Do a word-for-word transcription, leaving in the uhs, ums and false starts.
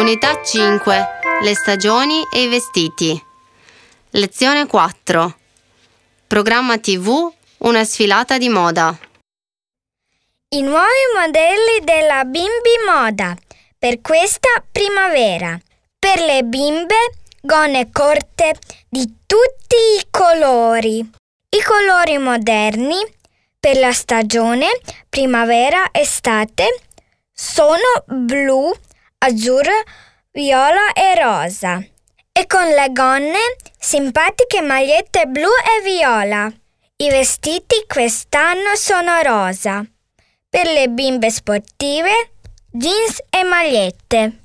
Unità cinque. Le stagioni e i vestiti. Lezione quattro. Programma tivù, una sfilata di moda. I nuovi modelli della Bimbi Moda per questa primavera. Per le bimbe, gonne corte di tutti i colori. I colori moderni per la stagione primavera-estate sono blu, azzurro, viola e rosa. E con le gonne simpatiche magliette blu e viola. I vestiti quest'anno sono rosa. Per le bimbe sportive, jeans e magliette.